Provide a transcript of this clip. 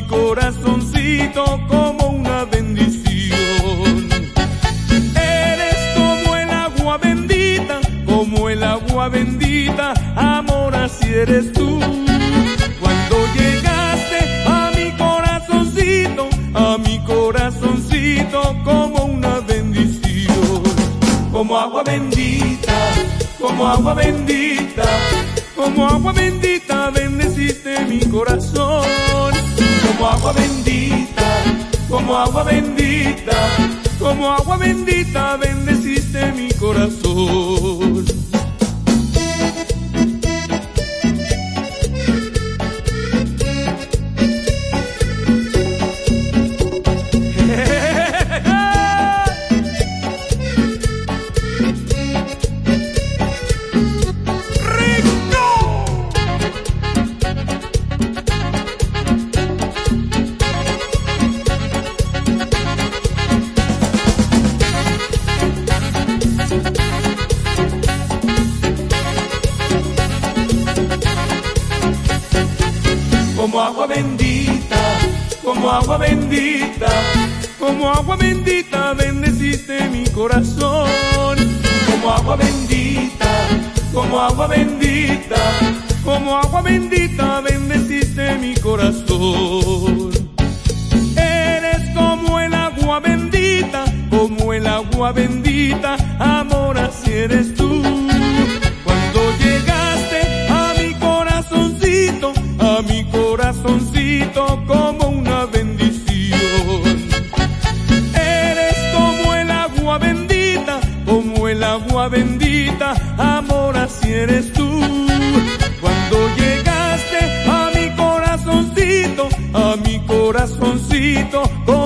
corazoncito como una bendición. Eres como el agua bendita, como el agua bendita, amor, así eres tú. Cuando llegaste a mi corazoncito como una bendición. Como agua bendita, como agua bendita, como agua bendita, bendeciste mi corazón. Como agua bendita, como agua bendita, como agua bendita, bendeciste mi corazón. Como agua bendita, como agua bendita, como agua bendita, bendeciste mi corazón. Como agua bendita, como agua bendita, como agua bendita, bendeciste mi corazón. Eres como el agua bendita, como el agua bendita, amor, así eres tú. Cuando llegaste a mi corazoncito como una bendición. Eres como el agua bendita, como el agua bendita, amor, así eres tú. Cuando llegaste a mi corazoncito